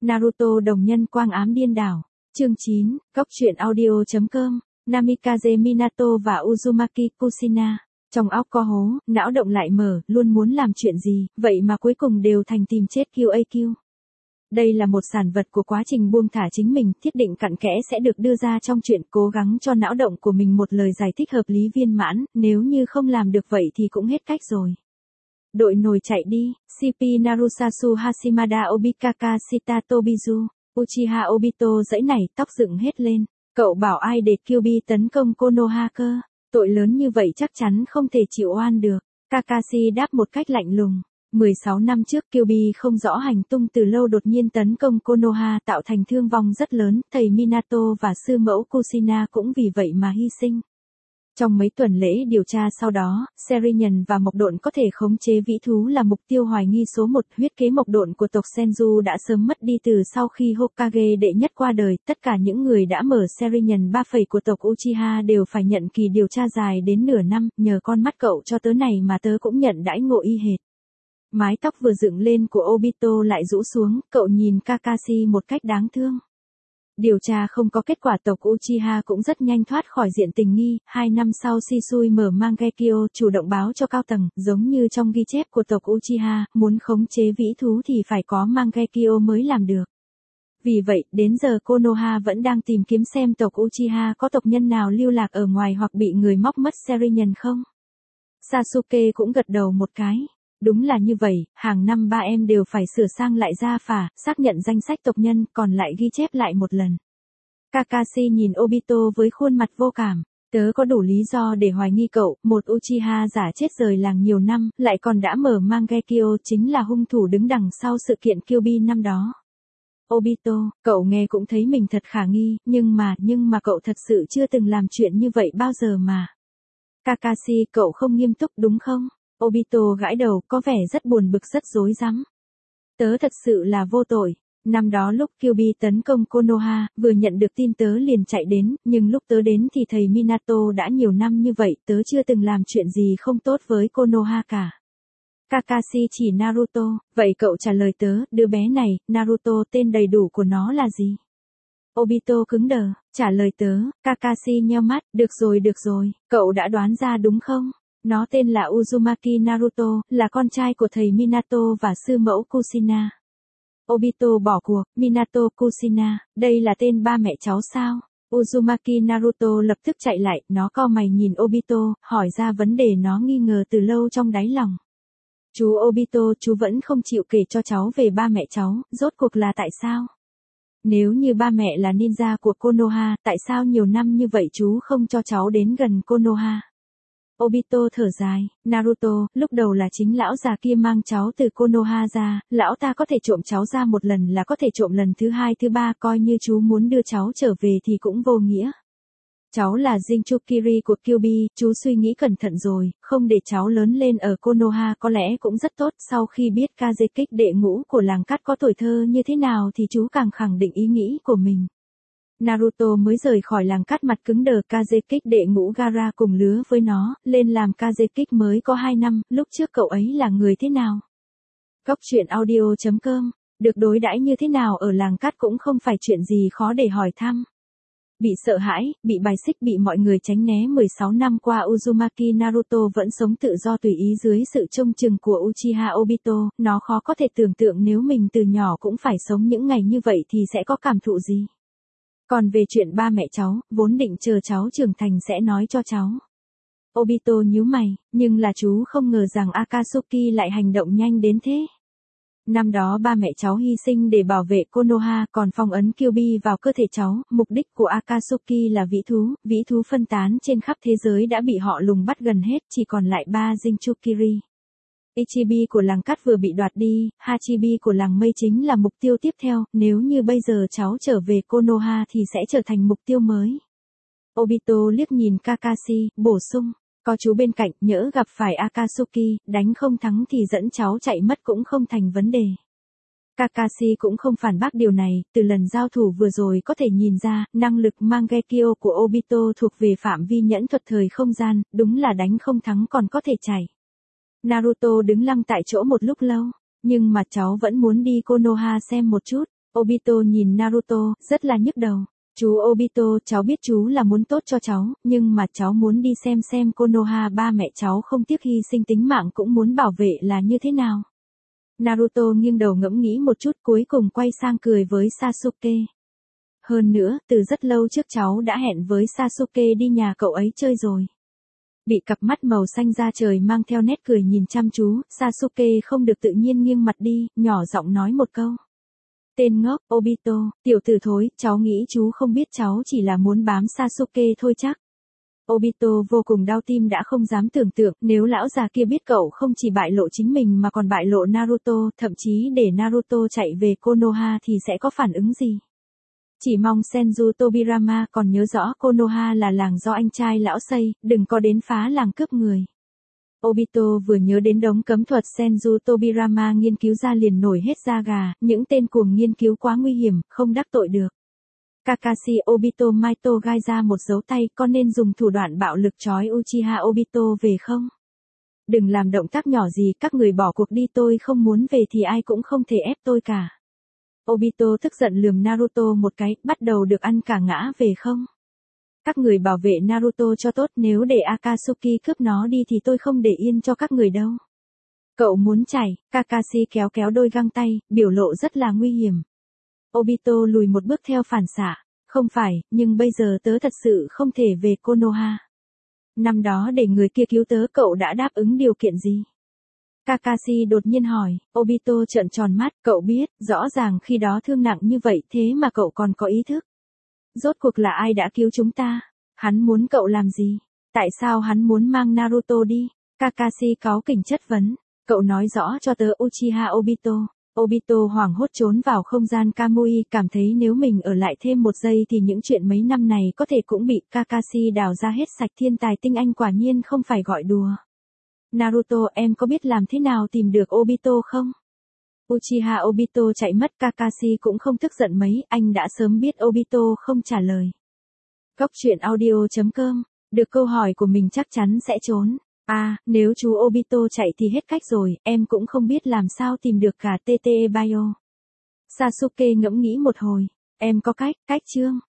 Naruto đồng nhân quang ám điên đảo. Chương 9, Góc truyện audio.com, Namikaze Minato và Uzumaki Kushina. Trong óc có hố, não động lại mở, luôn muốn làm chuyện gì, vậy mà cuối cùng đều thành tìm chết QAQ. Đây là một sản vật của quá trình buông thả chính mình, thiết định cặn kẽ sẽ được đưa ra trong chuyện cố gắng cho não động của mình một lời giải thích hợp lý viên mãn, nếu như không làm được vậy thì cũng hết cách rồi. Đội nồi chạy đi, CP Narusasu Hashimada Obikaka Shita Tobizu, Uchiha Obito giãy nảy tóc dựng hết lên. Cậu bảo ai để Kyuubi tấn công Konoha cơ? Tội lớn như vậy chắc chắn không thể chịu oan được. Kakashi đáp một cách lạnh lùng. 16 năm trước Kyuubi không rõ hành tung từ lâu đột nhiên tấn công Konoha tạo thành thương vong rất lớn, thầy Minato và sư mẫu Kushina cũng vì vậy mà hy sinh. Trong mấy tuần lễ điều tra sau đó, Serinhân và Mộc Độn có thể khống chế vĩ thú là mục tiêu hoài nghi số 1. Huyết kế Mộc Độn của tộc Senju đã sớm mất đi từ sau khi Hokage đệ nhất qua đời. Tất cả những người đã mở Serinhân 3 phẩy của tộc Uchiha đều phải nhận kỳ điều tra dài đến nửa năm. Nhờ con mắt cậu cho tớ này mà tớ cũng nhận đãi ngộ y hệt. Mái tóc vừa dựng lên của Obito lại rũ xuống, cậu nhìn Kakashi một cách đáng thương. Điều tra không có kết quả, tộc Uchiha cũng rất nhanh thoát khỏi diện tình nghi. 2 năm sau Shisui mở Mangekyo chủ động báo cho cao tầng, giống như trong ghi chép của tộc Uchiha, muốn khống chế vĩ thú thì phải có Mangekyo mới làm được. Vì vậy, đến giờ Konoha vẫn đang tìm kiếm xem tộc Uchiha có tộc nhân nào lưu lạc ở ngoài hoặc bị người móc mất Serinhân không. Sasuke cũng gật đầu một cái. Đúng là như vậy, hàng năm ba em đều phải sửa sang lại gia phả, xác nhận danh sách tộc nhân, còn lại ghi chép lại một lần. Kakashi nhìn Obito với khuôn mặt vô cảm. Tớ có đủ lý do để hoài nghi cậu, một Uchiha giả chết rời làng nhiều năm, lại còn đã mở Mangekyo, chính là hung thủ đứng đằng sau sự kiện Kyuubi năm đó. Obito, cậu nghe cũng thấy mình thật khả nghi, nhưng mà cậu thật sự chưa từng làm chuyện như vậy bao giờ mà. Kakashi, cậu không nghiêm túc đúng không? Obito gãi đầu, có vẻ rất buồn bực rất rối rắm. Tớ thật sự là vô tội. Năm đó lúc Kyuubi tấn công Konoha, vừa nhận được tin tớ liền chạy đến, nhưng lúc tớ đến thì thầy Minato đã nhiều năm như vậy, tớ chưa từng làm chuyện gì không tốt với Konoha cả. Kakashi chỉ Naruto, vậy cậu trả lời tớ, đứa bé này, Naruto tên đầy đủ của nó là gì? Obito cứng đờ, trả lời tớ, Kakashi nheo mắt, được rồi, cậu đã đoán ra đúng không? Nó tên là Uzumaki Naruto, là con trai của thầy Minato và sư mẫu Kushina. Obito bỏ cuộc, Minato Kushina, đây là tên ba mẹ cháu sao? Uzumaki Naruto lập tức chạy lại, nó cau mày nhìn Obito, hỏi ra vấn đề nó nghi ngờ từ lâu trong đáy lòng. Chú Obito, chú vẫn không chịu kể cho cháu về ba mẹ cháu, rốt cuộc là tại sao? Nếu như ba mẹ là ninja của Konoha, tại sao nhiều năm như vậy chú không cho cháu đến gần Konoha? Obito thở dài, Naruto, lúc đầu là chính lão già kia mang cháu từ Konoha ra, lão ta có thể trộm cháu ra một lần là có thể trộm lần thứ hai thứ ba, coi như chú muốn đưa cháu trở về thì cũng vô nghĩa. Cháu là Jinchukiri của Kyuubi, chú suy nghĩ cẩn thận rồi, không để cháu lớn lên ở Konoha có lẽ cũng rất tốt. Sau khi biết Kazekage đệ ngũ của làng cát có tuổi thơ như thế nào thì chú càng khẳng định ý nghĩ của mình. Naruto mới rời khỏi làng cát mặt cứng đờ, Kazekage đệ ngũ Gaara cùng lứa với nó, lên làm Kazekage mới có 2 năm, lúc trước cậu ấy là người thế nào? Góc truyện audio.com, được đối đãi như thế nào ở làng cát cũng không phải chuyện gì khó để hỏi thăm. Bị sợ hãi, bị bài xích, bị mọi người tránh né 16 năm qua Uzumaki Naruto vẫn sống tự do tùy ý dưới sự trông chừng của Uchiha Obito, nó khó có thể tưởng tượng nếu mình từ nhỏ cũng phải sống những ngày như vậy thì sẽ có cảm thụ gì. Còn về chuyện ba mẹ cháu, vốn định chờ cháu trưởng thành sẽ nói cho cháu. Obito nhíu mày, nhưng là chú không ngờ rằng Akatsuki lại hành động nhanh đến thế. Năm đó ba mẹ cháu hy sinh để bảo vệ Konoha, còn phong ấn Kyuubi vào cơ thể cháu, mục đích của Akatsuki là vĩ thú phân tán trên khắp thế giới đã bị họ lùng bắt gần hết, chỉ còn lại 3 Jinchukiri. Ichibi của làng cát vừa bị đoạt đi, Hachibi của làng mây chính là mục tiêu tiếp theo, nếu như bây giờ cháu trở về Konoha thì sẽ trở thành mục tiêu mới. Obito liếc nhìn Kakashi, bổ sung, có chú bên cạnh, nhỡ gặp phải Akatsuki, đánh không thắng thì dẫn cháu chạy mất cũng không thành vấn đề. Kakashi cũng không phản bác điều này, từ lần giao thủ vừa rồi có thể nhìn ra, năng lực Mangekyo của Obito thuộc về phạm vi nhẫn thuật thời không gian, đúng là đánh không thắng còn có thể chạy. Naruto đứng lăng tại chỗ một lúc lâu, nhưng mà cháu vẫn muốn đi Konoha xem một chút. Obito nhìn Naruto, rất là nhức đầu. Chú Obito, cháu biết chú là muốn tốt cho cháu, nhưng mà cháu muốn đi xem Konoha ba mẹ cháu không tiếc hy sinh tính mạng cũng muốn bảo vệ là như thế nào. Naruto nghiêng đầu ngẫm nghĩ một chút cuối cùng quay sang cười với Sasuke. Hơn nữa, từ rất lâu trước cháu đã hẹn với Sasuke đi nhà cậu ấy chơi rồi. Bị cặp mắt màu xanh da trời mang theo nét cười nhìn chăm chú, Sasuke không được tự nhiên nghiêng mặt đi, nhỏ giọng nói một câu. Tên ngốc, Obito, tiểu tử thối, cháu nghĩ chú không biết cháu chỉ là muốn bám Sasuke thôi chắc. Obito vô cùng đau tim đã không dám tưởng tượng nếu lão già kia biết cậu không chỉ bại lộ chính mình mà còn bại lộ Naruto, thậm chí để Naruto chạy về Konoha thì sẽ có phản ứng gì. Chỉ mong Senju Tobirama còn nhớ rõ Konoha là làng do anh trai lão xây, đừng có đến phá làng cướp người. Obito vừa nhớ đến đống cấm thuật Senju Tobirama nghiên cứu ra liền nổi hết da gà, những tên cuồng nghiên cứu quá nguy hiểm, không đắc tội được. Kakashi Obito Maito gai ra một dấu tay, con nên dùng thủ đoạn bạo lực trói Uchiha Obito về không? Đừng làm động tác nhỏ gì, các người bỏ cuộc đi, tôi không muốn về thì ai cũng không thể ép tôi cả. Obito tức giận lườm Naruto một cái, bắt đầu được ăn cả ngã về không? Các người bảo vệ Naruto cho tốt, nếu để Akatsuki cướp nó đi thì tôi không để yên cho các người đâu. Cậu muốn chảy, Kakashi kéo kéo đôi găng tay, biểu lộ rất là nguy hiểm. Obito lùi một bước theo phản xạ, không phải, nhưng bây giờ tớ thật sự không thể về Konoha. Năm đó để người kia cứu tớ cậu đã đáp ứng điều kiện gì? Kakashi đột nhiên hỏi, Obito trợn tròn mắt, cậu biết, rõ ràng khi đó thương nặng như vậy thế mà cậu còn có ý thức. Rốt cuộc là ai đã cứu chúng ta? Hắn muốn cậu làm gì? Tại sao hắn muốn mang Naruto đi? Kakashi cáu kỉnh chất vấn, cậu nói rõ cho tớ Uchiha Obito. Obito hoảng hốt trốn vào không gian Kamui, cảm thấy nếu mình ở lại thêm một giây thì những chuyện mấy năm này có thể cũng bị Kakashi đào ra hết sạch, thiên tài tinh anh quả nhiên không phải gọi đùa. Naruto, em có biết làm thế nào tìm được Obito không? Uchiha Obito chạy mất, Kakashi cũng không tức giận mấy, anh đã sớm biết Obito không trả lời. Góc truyện audio.com, được câu hỏi của mình chắc chắn sẽ trốn. À, nếu chú Obito chạy thì hết cách rồi, em cũng không biết làm sao tìm được cả TTE Bio. Sasuke ngẫm nghĩ một hồi, em có cách, chương.